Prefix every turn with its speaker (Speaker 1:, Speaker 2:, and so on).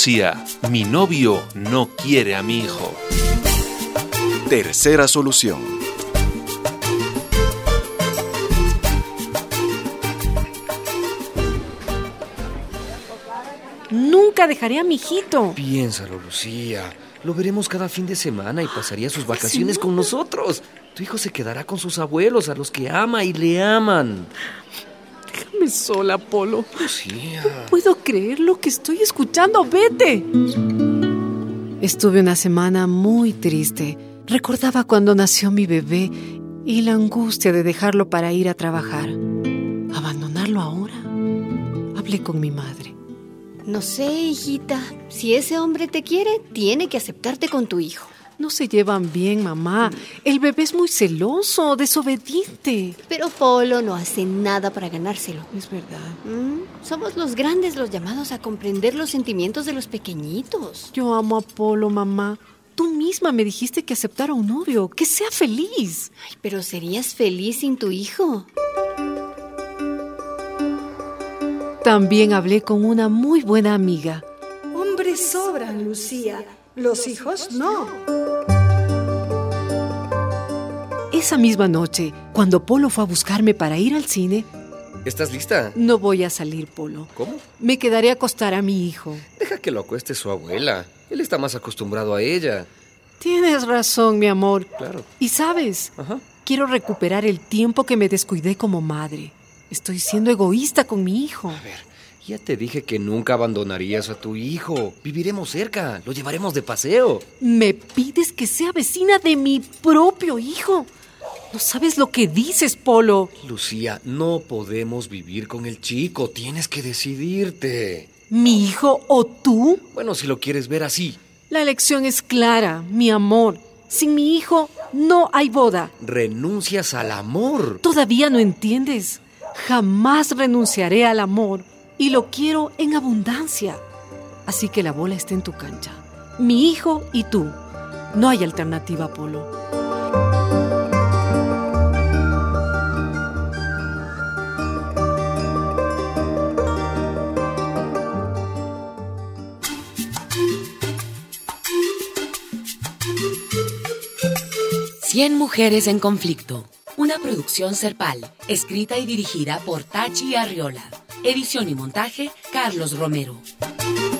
Speaker 1: Lucía, mi novio no quiere a mi hijo.
Speaker 2: Tercera solución.
Speaker 3: Nunca dejaré a mi hijito.
Speaker 4: Piénsalo, Lucía. Lo veremos cada fin de semana y pasaría sus vacaciones con nosotros. Tu hijo se quedará con sus abuelos, a los que ama y le aman.
Speaker 3: Déjame sola, Polo.
Speaker 4: Lucía.
Speaker 3: No puedo creer lo que estoy escuchando. ¡Vete! Estuve una semana muy triste. Recordaba cuando nació mi bebé y la angustia de dejarlo para ir a trabajar. ¿Abandonarlo ahora? Hablé con mi madre.
Speaker 5: No sé, hijita. Si ese hombre te quiere, tiene que aceptarte con tu hijo.
Speaker 3: No se llevan bien, mamá. El bebé es muy celoso, desobediente.
Speaker 5: Pero Polo no hace nada para ganárselo.
Speaker 3: Es verdad.
Speaker 5: Somos los grandes los llamados a comprender los sentimientos de los pequeñitos.
Speaker 3: Yo amo a Polo, mamá. Tú misma me dijiste que aceptara un novio, que sea feliz.
Speaker 5: Ay, pero ¿serías feliz sin tu hijo?
Speaker 3: También hablé con una muy buena amiga.
Speaker 6: Hombres sobran, Lucía. Los hijos no.
Speaker 3: Esa misma noche, cuando Polo fue a buscarme para ir al cine...
Speaker 4: ¿Estás lista?
Speaker 3: No voy a salir, Polo.
Speaker 4: ¿Cómo?
Speaker 3: Me quedaré a acostar a mi hijo.
Speaker 4: Deja que lo acueste su abuela. Él está más acostumbrado a ella.
Speaker 3: Tienes razón, mi amor.
Speaker 4: Claro.
Speaker 3: Y sabes,
Speaker 4: Ajá.
Speaker 3: quiero recuperar el tiempo que me descuidé como madre. Estoy siendo egoísta con mi hijo.
Speaker 4: A ver, ya te dije que nunca abandonarías a tu hijo. Viviremos cerca, lo llevaremos de paseo.
Speaker 3: ¿Me pides que sea vecina de mi propio hijo? No sabes lo que dices, Polo.
Speaker 4: Lucía, no podemos vivir con el chico. Tienes que decidirte.
Speaker 3: ¿Mi hijo o tú?
Speaker 4: Bueno, si lo quieres ver así.
Speaker 3: La elección es clara, mi amor. Sin mi hijo no hay boda.
Speaker 4: Renuncias al amor.
Speaker 3: ¿Todavía no entiendes? Jamás renunciaré al amor y lo quiero en abundancia. Así que la bola está en tu cancha. Mi hijo y tú. No hay alternativa, Polo.
Speaker 7: Cien mujeres en conflicto. Una producción Serpal, escrita y dirigida por Tachi Arriola. Edición y montaje, Carlos Romero.